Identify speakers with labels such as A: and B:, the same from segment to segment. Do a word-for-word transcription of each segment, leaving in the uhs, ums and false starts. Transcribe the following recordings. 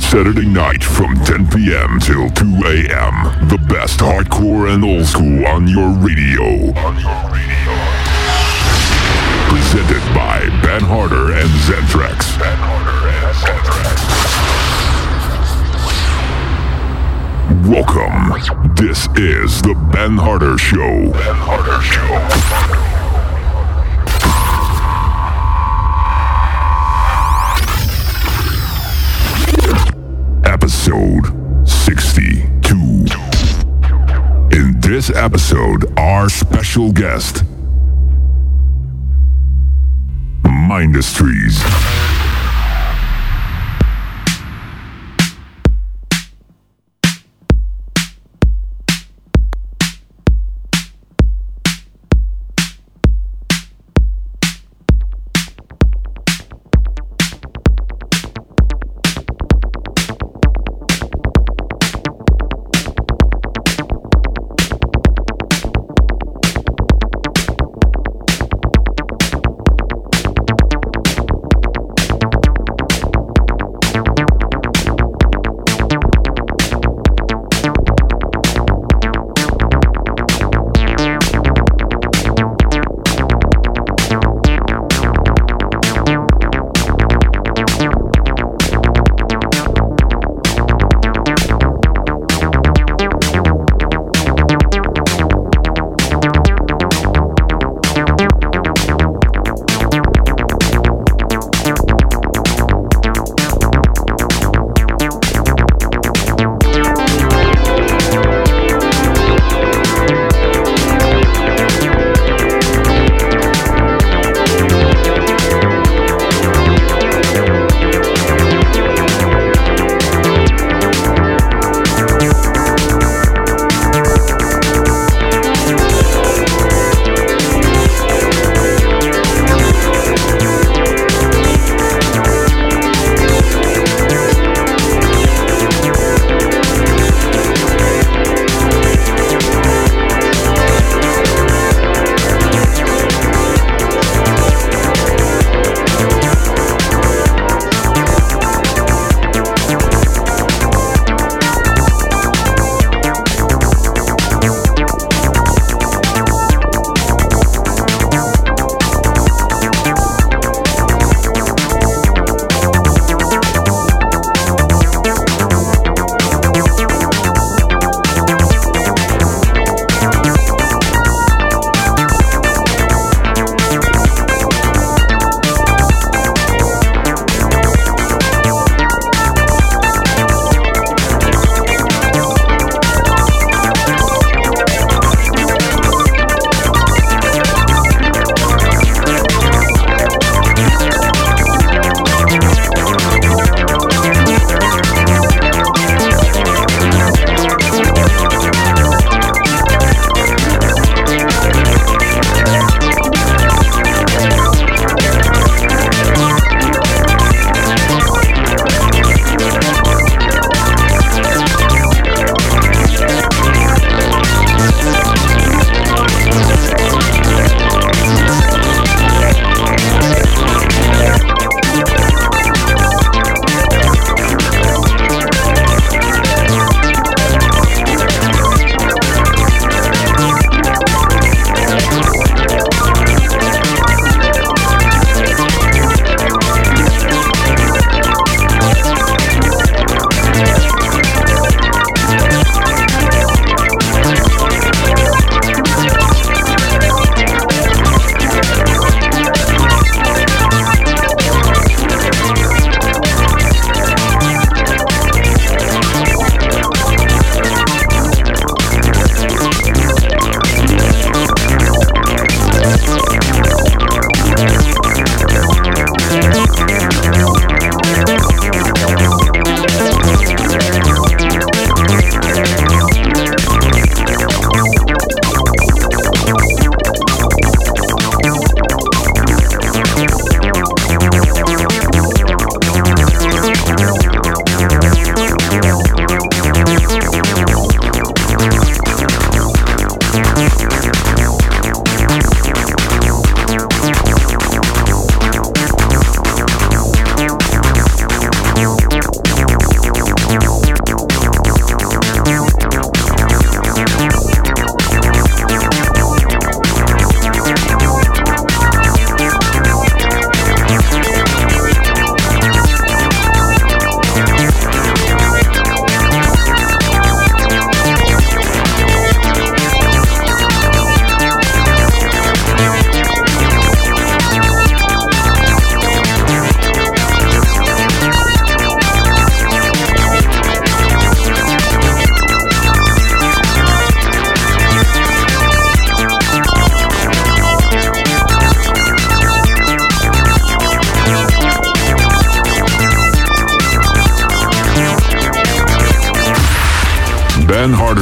A: Saturday night from ten p.m. till two a.m. The best hardcore and old school on your radio. On your radio. Presented by Ben Harder and Zentrax. Ben Harder and Zentrax. Welcome. This is the Ben Harder Show. Ben Harder Show. Episode sixty-two. In this episode, our special guest, Mindustries.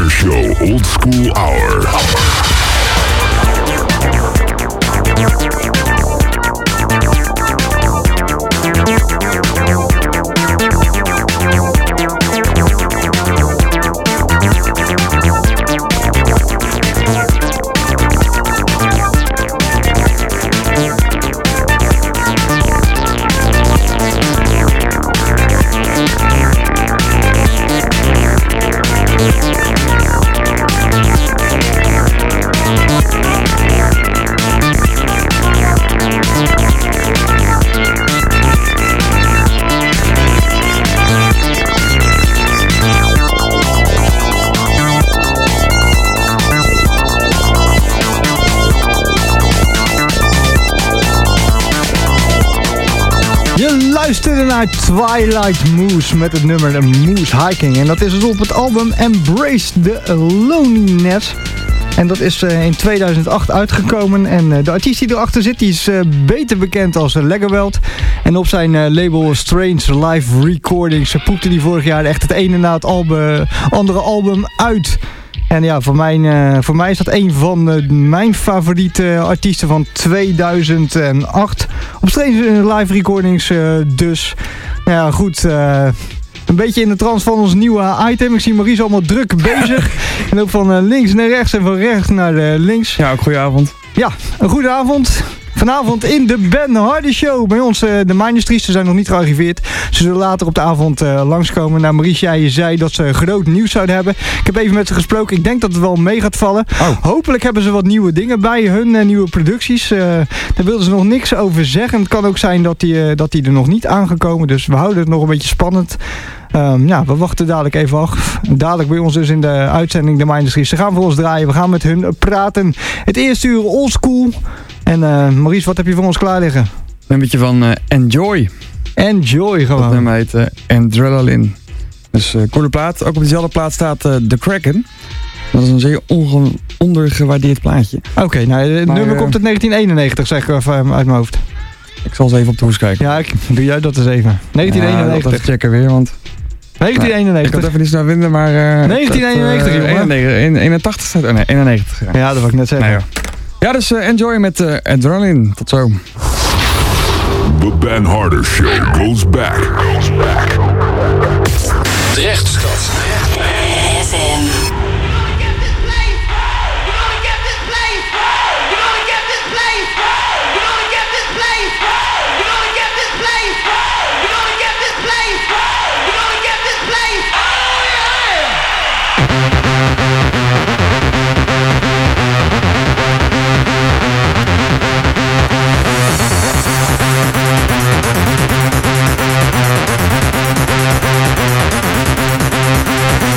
A: Harder Show Old School Hour.
B: Luisterde naar Twilight Moose met het nummer Moose Hiking. En dat is dus op het album Embrace the Loneliness. En dat is uh, in tweeduizend acht uitgekomen. En uh, de artiest die erachter zit, die is uh, beter bekend als uh, Leggerweld. En op zijn uh, label Strange Live Recordings uh, poepte hij vorig jaar echt het ene na het album, andere album uit. En ja, voor, mijn, uh, voor mij is dat een van uh, mijn favoriete artiesten van tweeduizend acht. Op Strange Live Recordings uh, dus. Nou ja, goed. Uh, een beetje in de trance van ons nieuwe item. Ik zie Maurice allemaal druk bezig. En ook van uh, links naar rechts en van rechts naar uh, links.
C: Ja, ook goeie avond.
B: Ja, een goede avond. Vanavond in de Ben Harder Show. Bij ons, uh, de Mindustries, ze zijn nog niet gearriveerd. Ze zullen later op de avond uh, langskomen. Nou, Maurice, jij zei dat ze groot nieuws zouden hebben. Ik heb even met ze gesproken. Ik denk dat het wel mee gaat vallen. Oh. Hopelijk hebben ze wat nieuwe dingen bij hun, uh, nieuwe producties. Uh, daar wilden ze nog niks over zeggen. Het kan ook zijn dat die, uh, dat die er nog niet aangekomen. Dus we houden het nog een beetje spannend. Um, ja, we wachten dadelijk even af. Dadelijk bij ons dus in de uitzending de Mindustries. Ze gaan voor ons draaien. We gaan met hun praten. Het eerste uur oldschool. En uh, Maurice, wat heb je voor ons klaar liggen?
C: Een beetje van uh, Enjoy.
B: Enjoy gewoon. Dat
C: nummer heet uh, Adrenaline. Dus uh, coole plaat. Ook op diezelfde plaat staat uh, The Kraken. Dat is een zeer onge- ondergewaardeerd plaatje.
B: Oké, okay, nou, het maar, nummer uh, komt uit negentien eenennegentig, zeg ik even uit mijn hoofd.
C: Ik zal eens even op de hoes kijken.
B: Ja, ik, doe jij dat eens even. negentien eenennegentig.
C: Ja, dat checken weer, want...
B: negentien eenennegentig.
C: Nou, ik kan het even niet snel vinden, maar... Uh,
B: negentien eenennegentig, uh,
C: jongen. eenentachtig staat... Oh nee, eenennegentig. Ja,
B: ja dat wil ik net zeggen.
C: Nee, ja, dus uh, Enjoy met uh, Adrenaline. Tot zo.
A: The Ben Harder Show goes back. Goes back.
D: Drechtstad.
E: F M.
F: We'll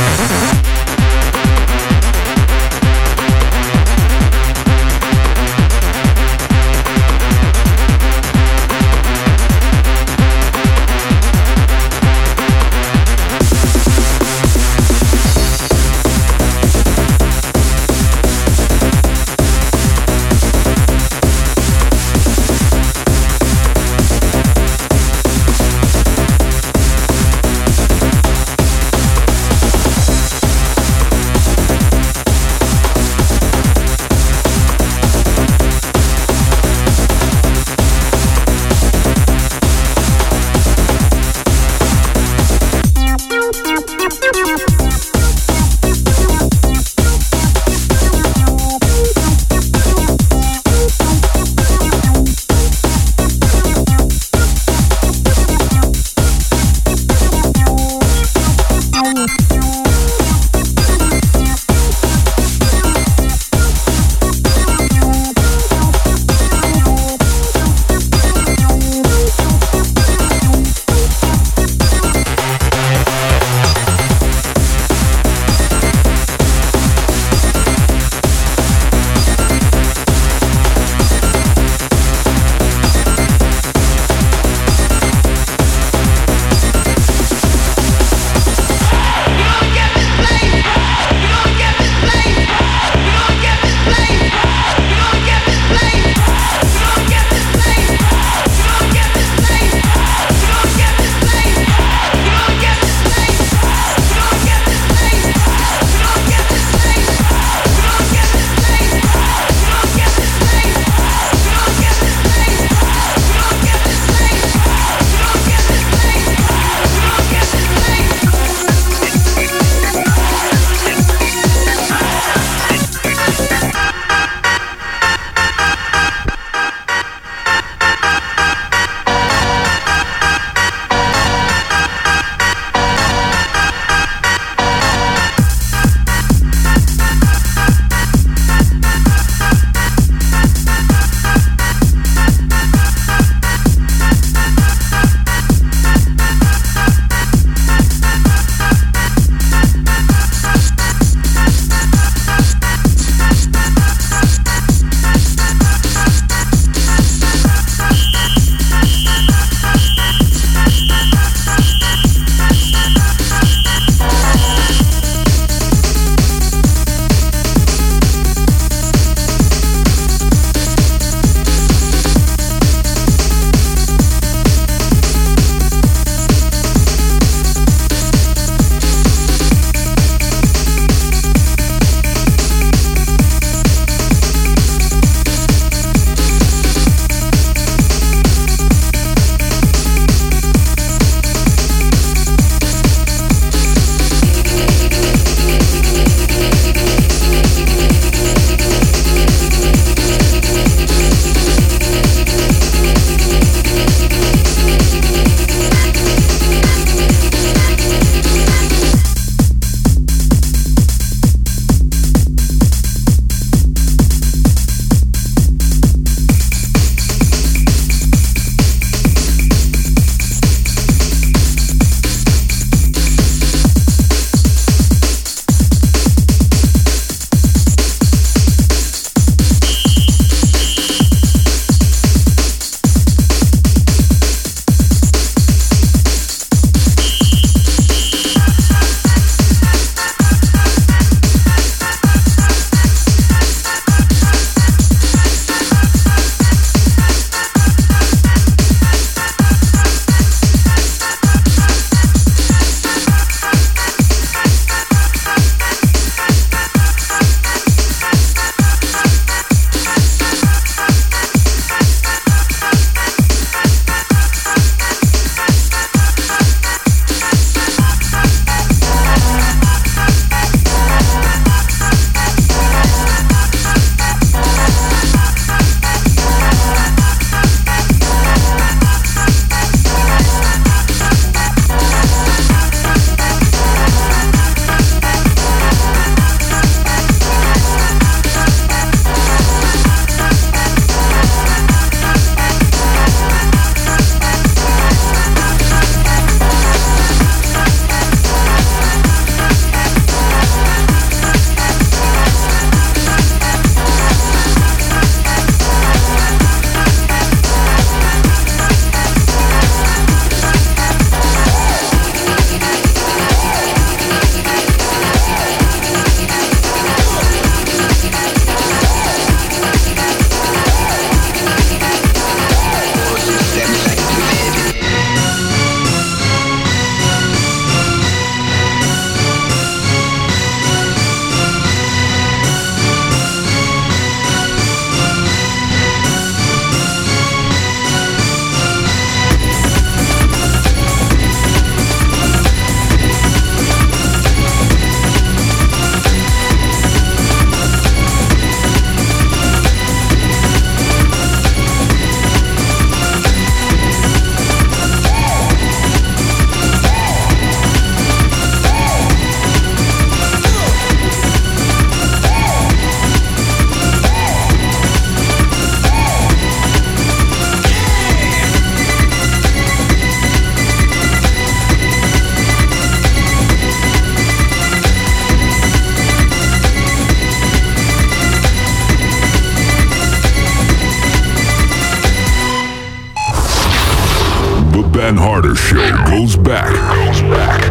A: Ben Harder Show goes back. Goes back.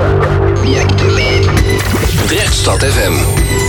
D: Drechtstad F M.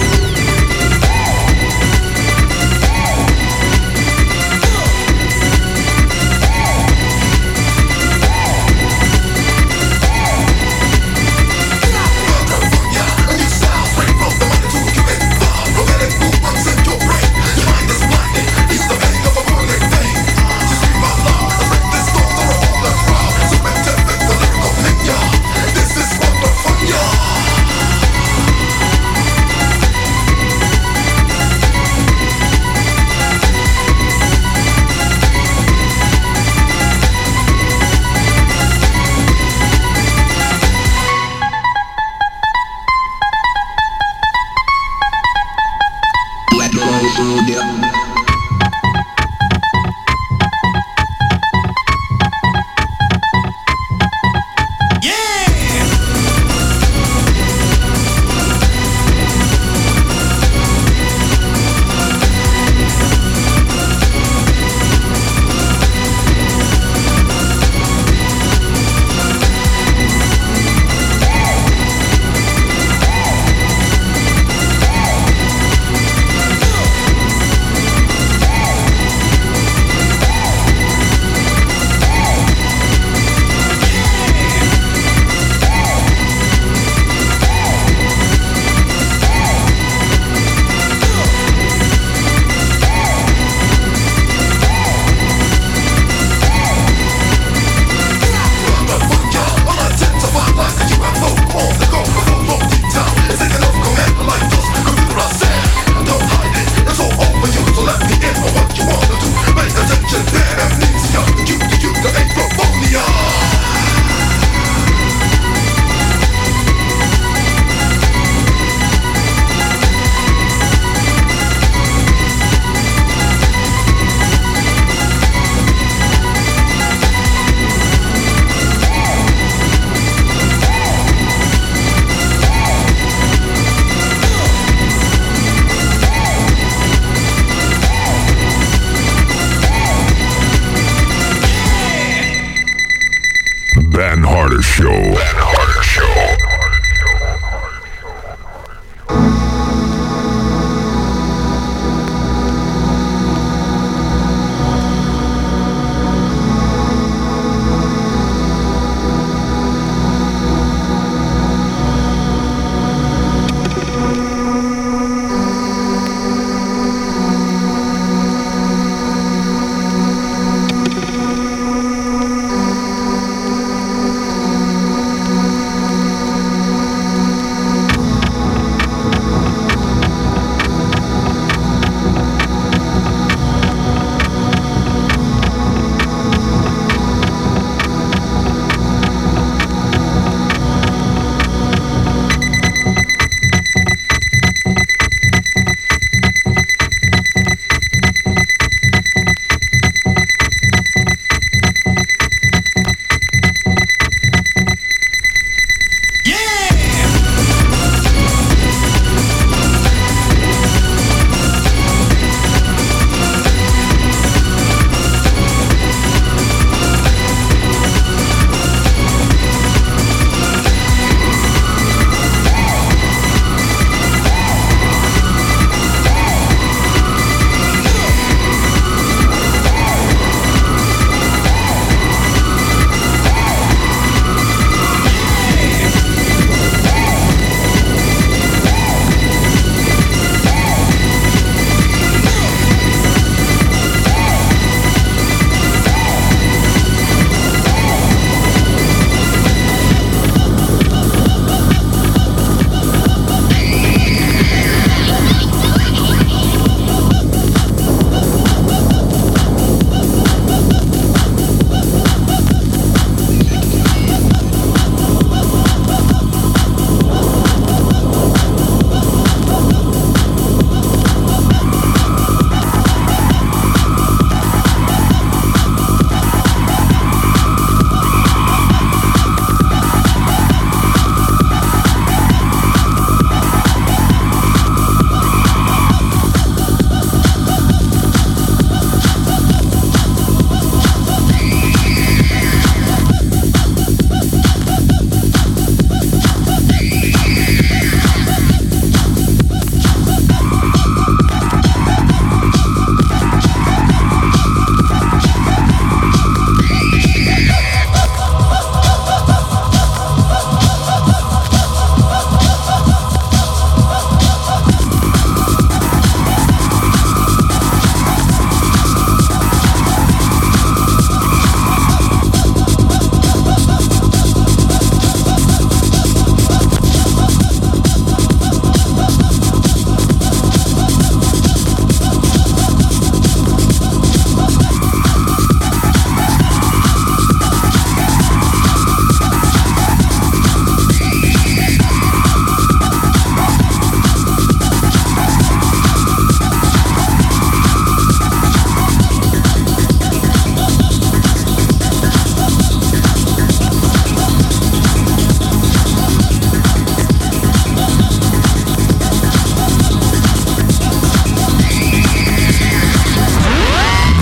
A: Ben Harder Show. Ben Harder Show.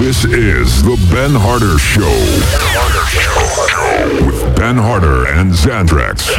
A: This is the Ben Harder Show. With Ben Harder and Xantrax.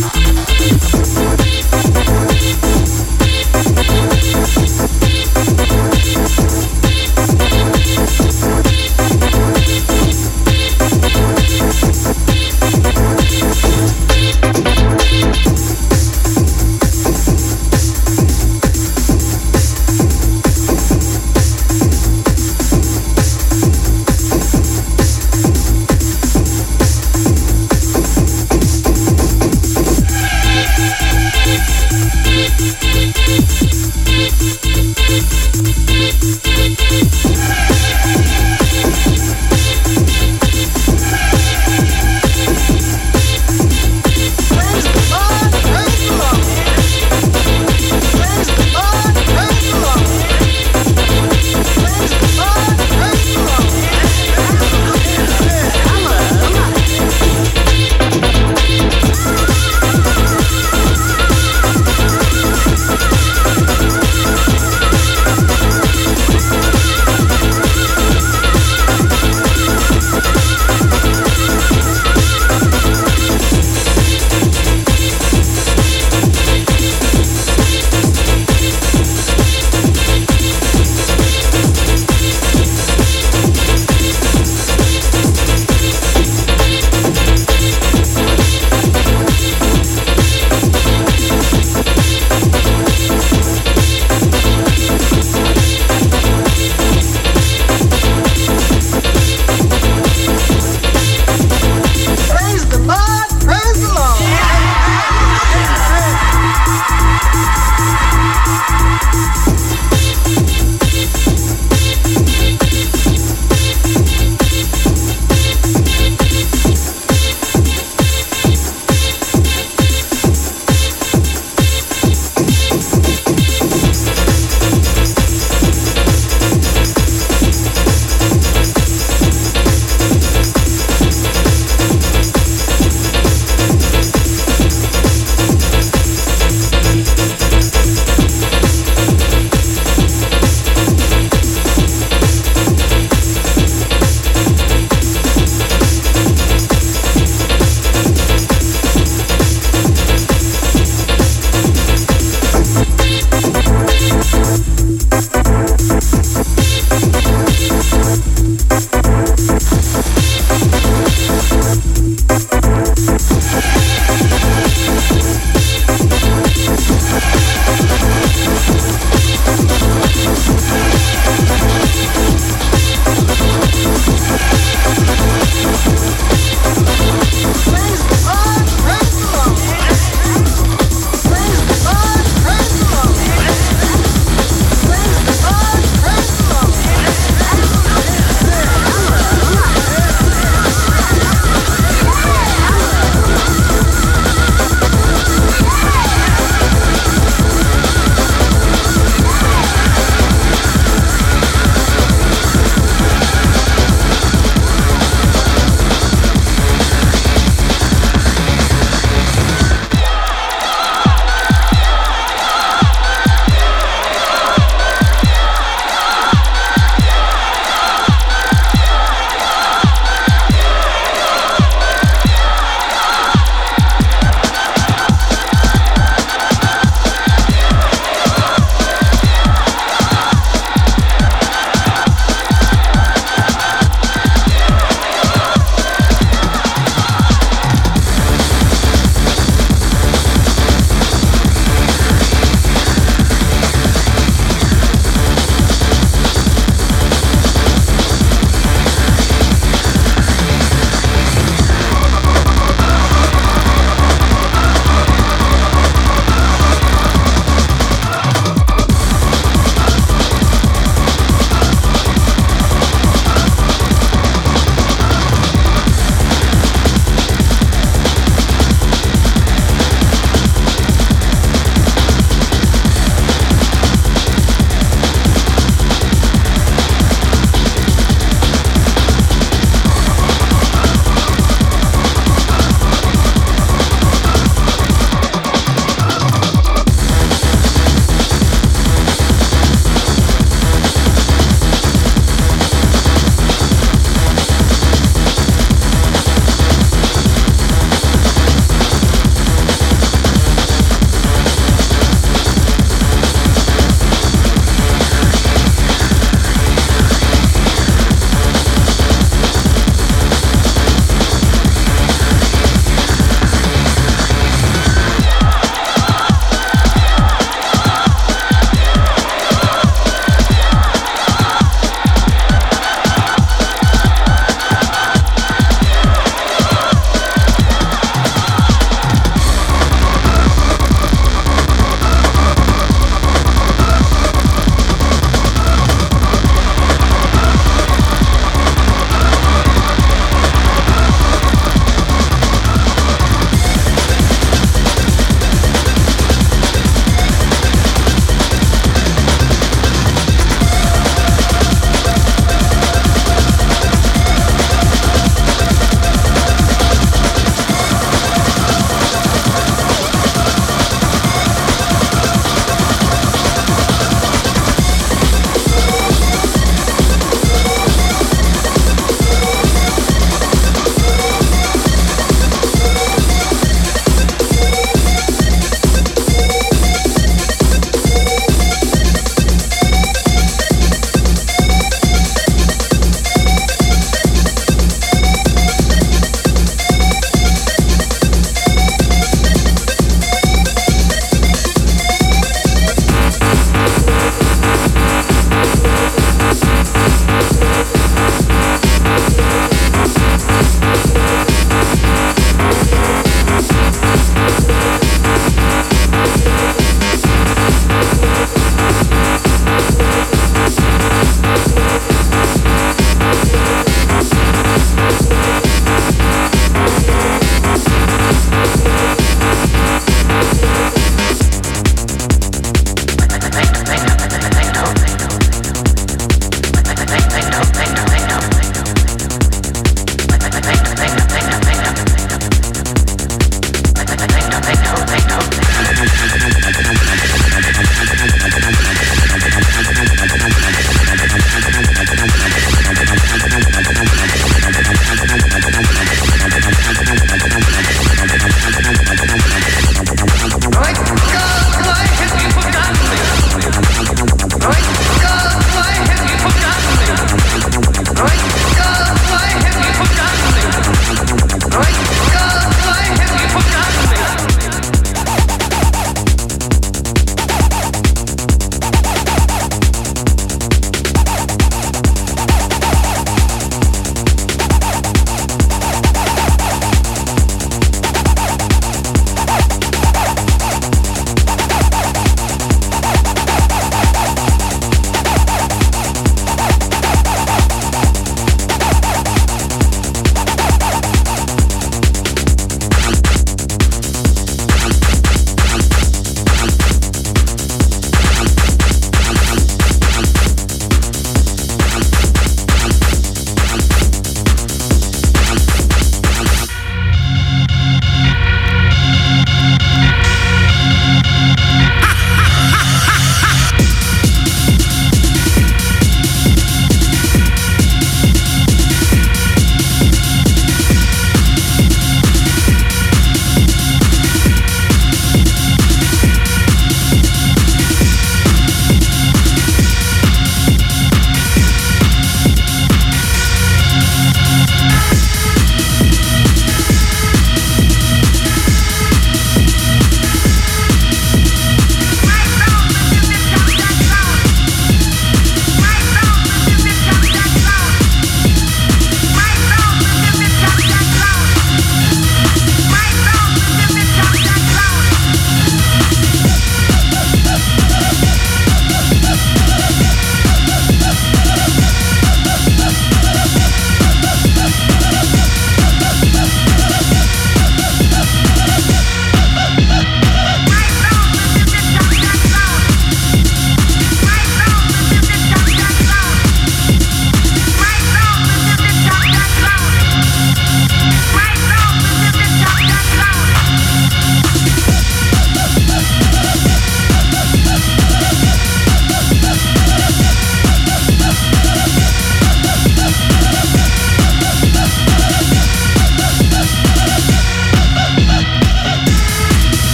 F: We'll be right back.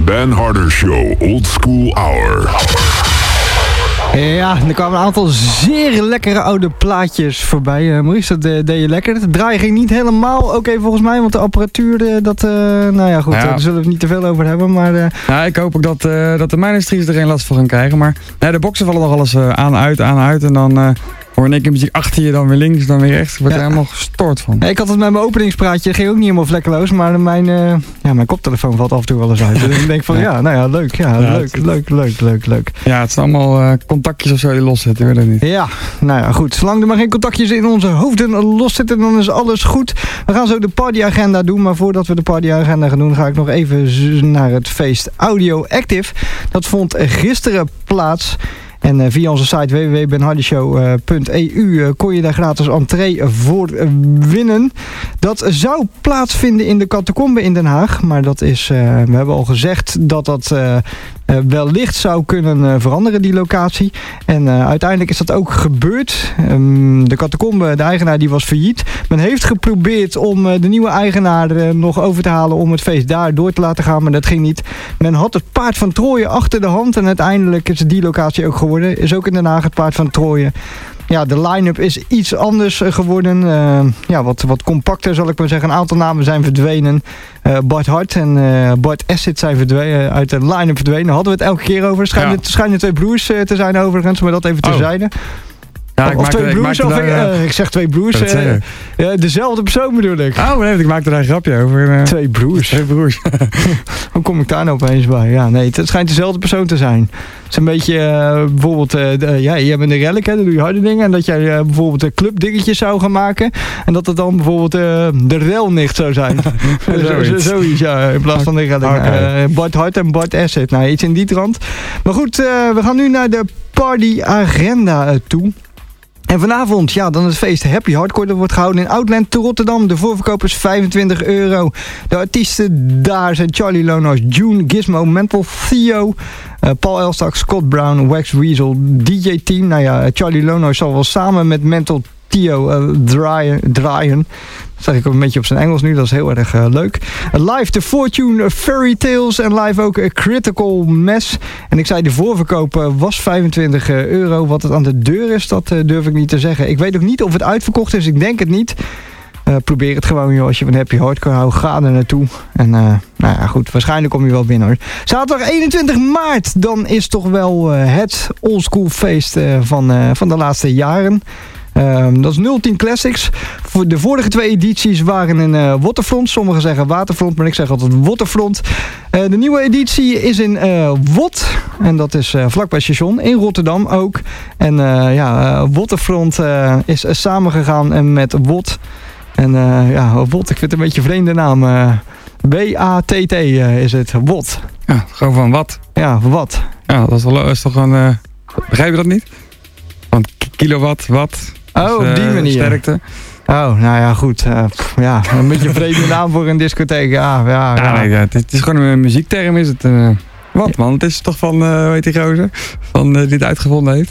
A: Ben Harder Show Old School Hour.
B: Ja, er kwamen een aantal zeer lekkere oude plaatjes voorbij. Uh, Maurice, dat uh, deed je lekker. Het draaien ging niet helemaal oké okay, volgens mij, want de apparatuur, uh, dat, uh, nou ja goed, ja. Uh, daar zullen we het niet te veel over hebben. Maar, uh...
C: ja, ik hoop ook dat, uh, dat de mijnindustries er geen last van gaan krijgen. Maar nee, de boxen vallen nog alles uh, aan, uit, aan, uit. En dan uh, hoor ik muziek achter je, dan weer links, dan weer rechts. Ik word ja. er helemaal gestoord van.
B: Ja, ik had het met mijn openingspraatje, ging ook niet helemaal vlekkeloos. Maar mijn, uh, ja, mijn koptelefoon valt af en toe wel eens uit. Dus ik denk van, ja, ja nou ja, leuk, ja, ja leuk, leuk, leuk, leuk, leuk.
C: Ja, het zijn allemaal uh, contactjes of zo die loszitten, weet ik niet.
B: Ja, nou ja, goed. Zolang er maar geen contactjes in onze hoofden loszitten, dan is alles goed. We gaan zo de partyagenda doen, maar voordat we de partyagenda gaan doen, ga ik nog even naar het feest Audio Active. Dat vond gisteren plaats. En uh, via onze site w w w punt ben hardy show punt e u uh, kon je daar gratis entree voor uh, winnen. Dat zou plaatsvinden in de Catacombe in Den Haag. Maar dat is, uh, we hebben al gezegd dat dat uh, uh, wellicht zou kunnen uh, veranderen, die locatie. En uh, uiteindelijk is dat ook gebeurd. Um, de Catacombe, de eigenaar, die was failliet. Men heeft geprobeerd om uh, de nieuwe eigenaar uh, nog over te halen om het feest daar door te laten gaan. Maar dat ging niet. Men had het paard van Troje achter de hand. En uiteindelijk is die locatie ook geworden. Is ook in Den Haag het paard van Troje. Ja, de line-up is iets anders geworden. Uh, ja, wat, wat compacter zal ik maar zeggen. Een aantal namen zijn verdwenen. Uh, Bart Hart en uh, Bart Acid zijn verdwenen, uit de line-up verdwenen. Hadden we het elke keer over. Schijnen, ja. schijnen twee broers uh, te zijn overigens, maar dat even terzijde. Oh.
C: Ja,
B: of
C: ik, maakte,
B: twee broers,
C: ik,
B: of
C: daar,
B: ik, uh, ik zeg twee broers. Uh, uh, dezelfde persoon bedoel ik.
C: Oh nee, ik maakte daar een grapje over. Uh,
B: twee broers.
C: Twee broers.
B: Hoe kom ik daar nou opeens bij? Ja, nee, het schijnt dezelfde persoon te zijn. Het is een beetje uh, bijvoorbeeld, uh, de, ja, je hebt een relic, hè, dan doe je harde dingen. En dat jij uh, bijvoorbeeld uh, clubdingetjes zou gaan maken. En dat het dan bijvoorbeeld uh, de relnicht zou zijn. Zoiets. Zoiets, ja, in plaats van de relic. Okay. Uh, Bart Hart en Bart Acid. Nou, iets in die trant. Maar goed, uh, we gaan nu naar de party agenda uh, toe. En vanavond, ja, dan het feest Happy Hardcore. Dat wordt gehouden in Outland te Rotterdam. De voorverkoop is vijfentwintig euro. De artiesten daar zijn Charlie Lonos, June, Gizmo, Mental Theo, uh, Paul Elstak, Scott Brown, Wax Weasel, D J Team. Nou ja, Charlie Lonos zal wel samen met Mental Theo uh, draaien. draaien. Dat zeg ik ook een beetje op zijn Engels nu, dat is heel erg uh, leuk. Uh, live The Fortune, Fairy Tales en live ook uh, Critical Mess. En ik zei, de voorverkoop uh, was vijfentwintig euro. Wat het aan de deur is, dat uh, durf ik niet te zeggen. Ik weet ook niet of het uitverkocht is, ik denk het niet. Uh, probeer het gewoon, joh. Als je van Happy Hardcore houdt, ga er naartoe. En uh, nou ja, goed, waarschijnlijk kom je wel binnen, hoor. Zaterdag eenentwintig maart, dan is toch wel uh, het oldschool feest uh, van, uh, van de laatste jaren. Um, dat is nul tien Classics. Voor de vorige twee edities waren in uh, Waterfront. Sommigen zeggen Waterfront, maar ik zeg altijd Waterfront. Uh, de nieuwe editie is in uh, Wot. En dat is uh, vlakbij station. In Rotterdam ook. En uh, ja, uh, Waterfront uh, is uh, samengegaan uh, met Wot. En uh, ja, Wot, ik vind het een beetje een vreemde naam. Uh, W A T T uh, is het. Wot.
C: Ja, gewoon van wat.
B: Ja, wat.
C: Ja, dat is, wel, is toch een... Uh, begrijp je dat niet? Van kilowatt, watt.
B: Oh, op die uh, manier.
C: Sterkte.
B: Oh, nou ja, goed. Uh, pff, ja, een beetje een vreemde naam voor een discotheek. Ja, ja,
C: ja. ja nee, het, het is gewoon een muziekterm, is het. Uh, wat,
B: ja.
C: man? Het is toch van, uh, hoe heet die gozer? Van, uh, die het uitgevonden heeft.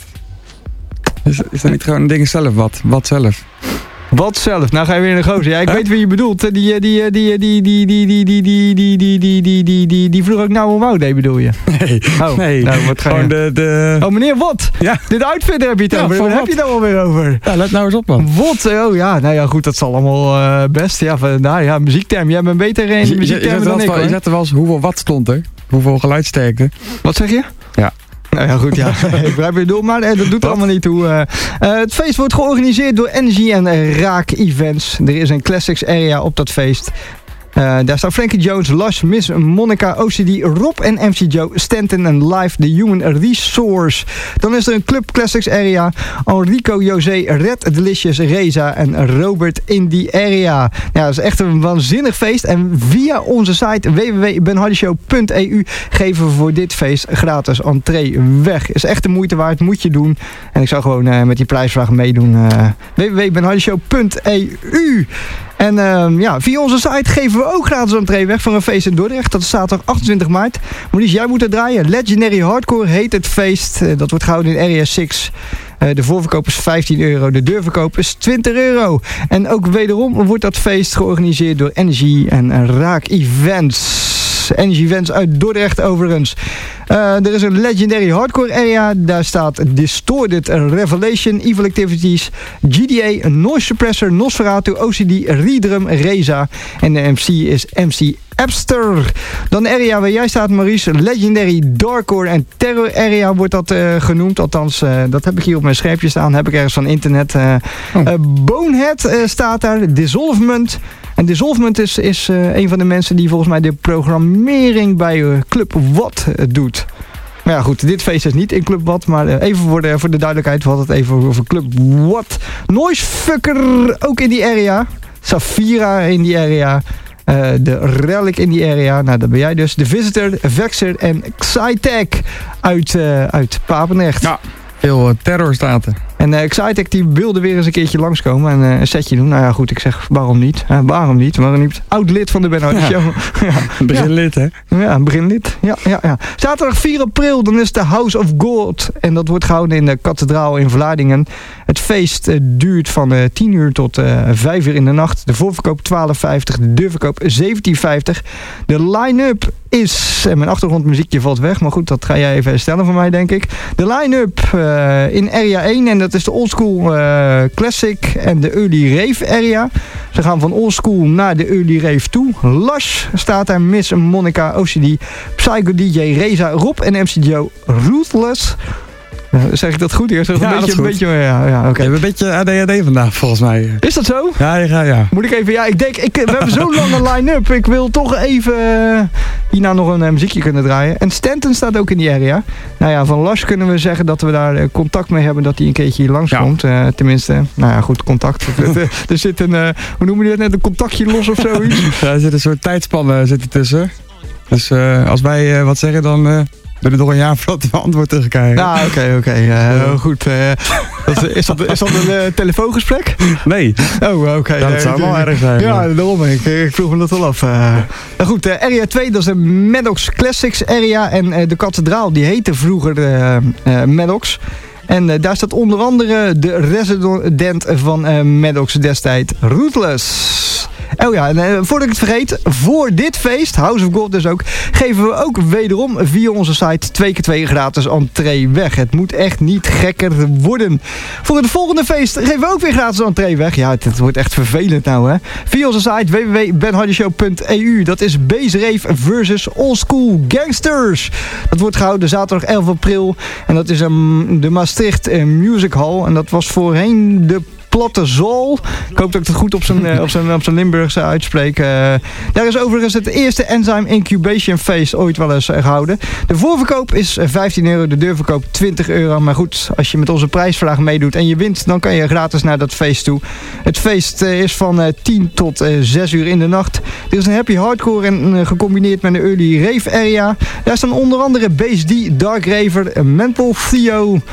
C: Is, is dat niet gewoon een ding zelf, wat? Wat zelf?
B: Wat zelf? Nou ga je weer in de gozer. Ja, ik weet wie je bedoelt. Die, die, die, die, die, die, die, die, die, die, die, die, die, die, die, die vroeg ook nou een wou deed, bedoel je?
C: Nee, oh, nee.
B: Nou, wat ga je...
C: Gewoon de, de...
B: Oh, meneer Wat?
C: Ja.
B: Dit uitvinder heb je het
C: ja,
B: over. Waar heb je het alweer over?
C: Ja, let nou eens op, man.
B: Wat? Oh ja, nou ja, goed, dat zal allemaal uh, best. Ja, van, nou ja, muziekterm. Jij bent beter in je, muziektermen je, je dan ik,
C: wel, Je zette wel eens hoeveel watt stond er. Hoeveel geluidsterkte.
B: Wat zeg je?
C: Ja.
B: Nou ja, goed, ja. Ik begrijp je doel, maar dat doet er allemaal niet toe. Uh, uh, het feest wordt georganiseerd door Energy en Raak Events. Er is een Classics area op dat feest. Uh, daar staan Frankie Jones, Lush, Miss Monica, O C D, Rob en M C Joe, Stanton en Live, The Human Resource. Dan is er een Club Classics area. Enrico, José, Red Delicious, Reza en Robert in die area. Ja, dat is echt een waanzinnig feest. En via onze site w w w punt ben hardy show punt e u geven we voor dit feest gratis entree weg. Is echt de moeite waard, moet je doen. En ik zou gewoon uh, met die prijsvraag meedoen. Uh, w w w punt ben hardy show punt e u. En uh, ja, via onze site geven we ook gratis entree weg voor een feest in Dordrecht. Dat is zaterdag achtentwintig maart. Maurice, jij moet er draaien. Legendary Hardcore heet het feest. Uh, dat wordt gehouden in Area zes. Uh, de voorverkoop is vijftien euro. De deurverkoop is twintig euro. En ook wederom wordt dat feest georganiseerd door Energy en Raak Events. Energy Vents uit Dordrecht overigens. Uh, er is een Legendary Hardcore area. Daar staat Distorted Revelation, Evil Activities, G D A, Noise Suppressor, Nosferatu, O C D, Redrum, Reza. En de M C is M C Epster. Dan de area waar jij staat, Maurice. Legendary Darkcore en Terror area wordt dat uh, genoemd. Althans, uh, dat heb ik hier op mijn schermpje staan. Heb ik ergens van internet. Uh, oh. uh, Bonehead uh, staat daar. Dissolvement. En Dissolvement is, is uh, een van de mensen die volgens mij de programmering bij uh, Club Watt uh, doet. Maar ja goed, dit feest is niet in Club Watt. Maar uh, even voor de, voor de duidelijkheid. We hadden het even over Club Watt. Noisefucker ook in die area. Safira in die area. Uh, de Relic in die area. Nou, dat ben jij dus. De Visitor, Vexer en Xytech uit, uh, uit Papendrecht.
C: Ja, veel uh, terror staat er.
B: En uh, Xytech die wilde weer eens een keertje langskomen en uh, een setje doen. Nou ja, goed, ik zeg waarom niet? Uh, waarom niet? Waarom niet? Oud lid van de Ben Hardy Show.
C: Ja. Begin lid, hè?
B: Ja, begin lid. Ja, ja, ja. Zaterdag vier april, dan is de House of God. En dat wordt gehouden in de kathedraal in Vlaardingen. Het feest uh, duurt van uh, tien uur tot uh, vijf uur in de nacht. De voorverkoop twaalf vijftig, de deurverkoop zeventien vijftig. De line-up is... En mijn achtergrondmuziekje valt weg, maar goed, dat ga jij even herstellen voor mij, denk ik. De line-up uh, in area één, en dat is de oldschool uh, classic en de early rave area. Ze gaan van oldschool naar de early rave toe. Lush staat daar, Miss Monica, O C D, Psycho D J, Reza, Rob en M C Joe, Ruthless. Zeg ik dat goed? Eerst een
C: ja,
B: beetje,
C: dat is
B: een
C: goed.
B: beetje, ja, ja, okay.
C: Je hebt een beetje A D H D vandaag, volgens mij.
B: Is dat zo?
C: Ja, ja, ja.
B: Moet ik even, ja, ik denk, ik, we hebben zo'n lange line-up. Ik wil toch even uh, hierna nog een uh, muziekje kunnen draaien. En Stanton staat ook in die area. Nou ja, van Lush kunnen we zeggen dat we daar uh, contact mee hebben, dat hij een keertje hier langskomt. Ja. Uh, tenminste, nou ja, goed, contact. Er zit een, uh, hoe noemen we dat net, een contactje los of zoiets?
C: Ja, er zit een soort tijdspanne zit er tussen. Dus uh, als wij uh, wat zeggen, dan... Uh... We hebben nog een jaar voordat we antwoord terugkrijgen.
B: Ja, oké, okay, oké. Okay. Uh, goed. Uh, dat, is, dat, is dat een uh, telefoongesprek?
C: Nee.
B: Oh, oké. Okay.
C: Ja, dat zou wel erg zijn.
B: Ja, daarom. Ik, ik vroeg me dat wel af. Uh, nou goed, uh, area twee, dat is de Maddox Classics area. En uh, de kathedraal, die heette vroeger uh, uh, Maddox. En uh, daar staat onder andere de resident van uh, Maddox destijds, Ruthless. Oh ja, en uh, voordat ik het vergeet, voor dit feest, House of God dus ook, geven we ook wederom via onze site twee keer twee gratis entree weg. Het moet echt niet gekker worden. Voor het volgende feest geven we ook weer gratis entree weg. Ja, het wordt echt vervelend nou, hè. Via onze site w w w punt ben hardy show punt e u. Dat is Base Rave versus Old School Gangsters. Dat wordt gehouden zaterdag elf april. En dat is um, de Maastricht uh, Music Hall. En dat was voorheen de Platte Zool. Ik hoop dat ik het goed op zijn, uh, op zijn, op zijn Limburgse uitspreek. Uh, daar is overigens het eerste Enzyme Incubation Feest ooit wel eens uh, gehouden. De voorverkoop is vijftien euro, de deurverkoop twintig euro. Maar goed, als je met onze prijsvraag meedoet en je wint, dan kan je gratis naar dat feest toe. Het feest uh, is van uh, tien tot uh, zes uur in de nacht. Er is een happy hardcore en uh, gecombineerd met een early rave area. Daar staan onder andere Base D, Dark Raver, Mental Theo, uh,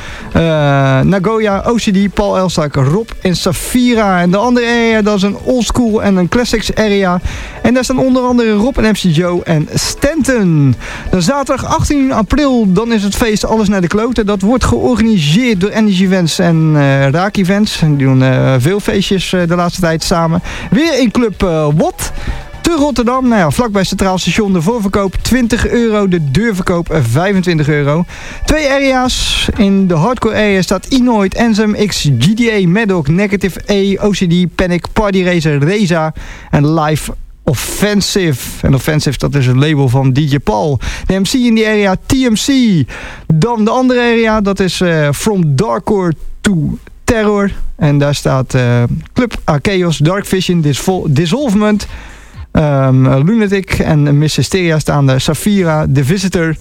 B: Nagoya, O C D, Paul Elstak, Rob en Safira. En de andere area, dat is een oldschool en een classics area. En daar staan onder andere Rob en M C Joe en Stanton. Dan zaterdag achttien april, dan is het feest Alles naar de Kloten. Dat wordt georganiseerd door Energy Events en uh, Raak Events. Die doen uh, veel feestjes uh, de laatste tijd samen. Weer in Club uh, Watt. Te Rotterdam, nou ja, vlakbij Centraal Station. De voorverkoop twintig euro, de deurverkoop vijfentwintig euro. Twee area's. In de hardcore area staat Inoid, Enzym, X, G D A, Maddox, Negative A, O C D, Panic, Party Racer, Reza en Live Offensive. En Offensive, dat is een label van D J Paul. De M C in die area, T M C. Dan de andere area, dat is uh, From Darkcore to Terror. En daar staat uh, Club Archaeos, Dark Vision, Disvol- Dissolvement, Um, Lunatic en Miss Hysteria staan daar. Safira, The Visitor.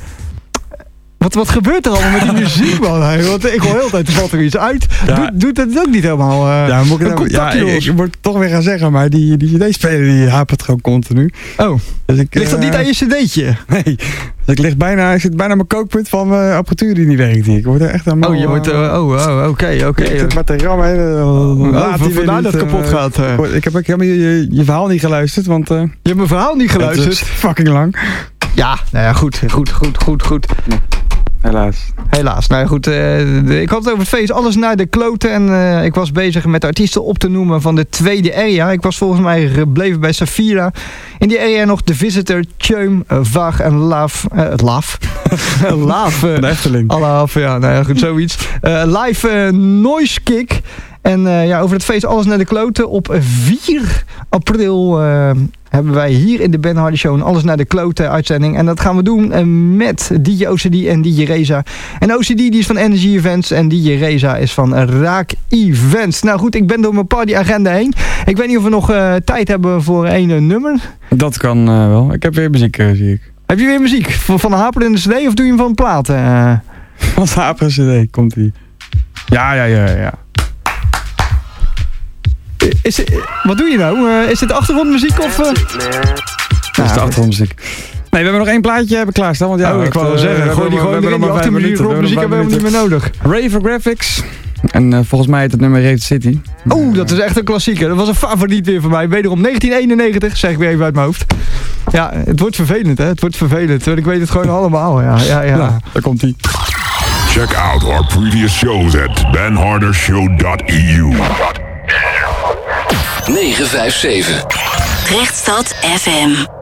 B: Wat, wat gebeurt er allemaal met die muziek, man? Want ik hoor heel de tijd, er valt er iets uit. Ja. Doet, doet het ook niet helemaal? Uh,
C: ja, moet ik, het ja ik, ik moet het toch weer gaan zeggen, maar die, die C D-speler die hapert gewoon continu.
B: Oh, dus ik, ligt dat uh, niet aan je cd'tje?
C: Nee, dus ik, lig bijna, ik zit bijna mijn kookpunt van uh, apparatuur die niet werkt. Ik word er echt helemaal...
B: Oh, je wordt... Uh, oh, oh, oké, oké.
C: Ik zit maar te rammen.
B: Uh, oh, vandaar dat het kapot uh, gaat. Uh.
C: Ik heb ook helemaal je, je verhaal niet geluisterd, want... Uh,
B: je hebt mijn verhaal niet geluisterd?
C: Het is fucking lang.
B: Ja, nou ja, goed, goed, goed, goed, goed.
C: Helaas.
B: Helaas. Nou ja, goed, uh, de, ik had het over het feest, alles naar de kloten. En uh, ik was bezig met de artiesten op te noemen van de tweede area. Ik was volgens mij gebleven bij Safira. In die area nog The Visitor, Tjöum, uh, Vaag en Laaf. Uh, Laaf? Laaf. Uh,
C: de Efteling.
B: Laaf, ja, nou ja, goed, zoiets. Uh, live uh, Noise Kick. En uh, ja, over het feest alles naar de kloten. Op vier april uh, hebben wij hier in de Ben Hardy Show een alles naar de kloten uitzending. En dat gaan we doen uh, met D J O C D en D J Reza. En O C D die is van Energy Events en D J Reza is van Raak Events. Nou goed, ik ben door mijn partyagenda heen. Ik weet niet of we nog uh, tijd hebben voor één uh, nummer.
C: Dat kan uh, wel. Ik heb weer muziek, uh, zie ik.
B: Heb je weer muziek? Van, van de haperende cd of doe je hem van platen? Uh?
C: Van de haperende cd komt ie. Ja, ja, ja, ja.
B: Is het, wat doe je nou? Uh, is dit achtergrondmuziek of... Uh...
C: Dat is de achtergrondmuziek. Nee, we hebben nog één plaatje hebben klaarstaan. Want ja,
B: oh, ik wou wel zeggen, gooi die gewoon erin. Die achtergrondmuziek hebben we helemaal niet meer nodig.
C: Raver Graphics. En uh, volgens mij heet het nummer Rave City.
B: Oeh, dat is echt een klassieker. Dat was een favoriet weer van mij. Wederom negentien eenennegentig, zeg ik weer even uit mijn hoofd. Ja, het wordt vervelend, hè. Het wordt vervelend. Ik weet het gewoon allemaal, ja. ja, ja.
C: Nou, daar komt ie.
A: Check out our previous shows at ben harder show dot e u.
D: negen vijf zeven.
E: Rechtstad F M.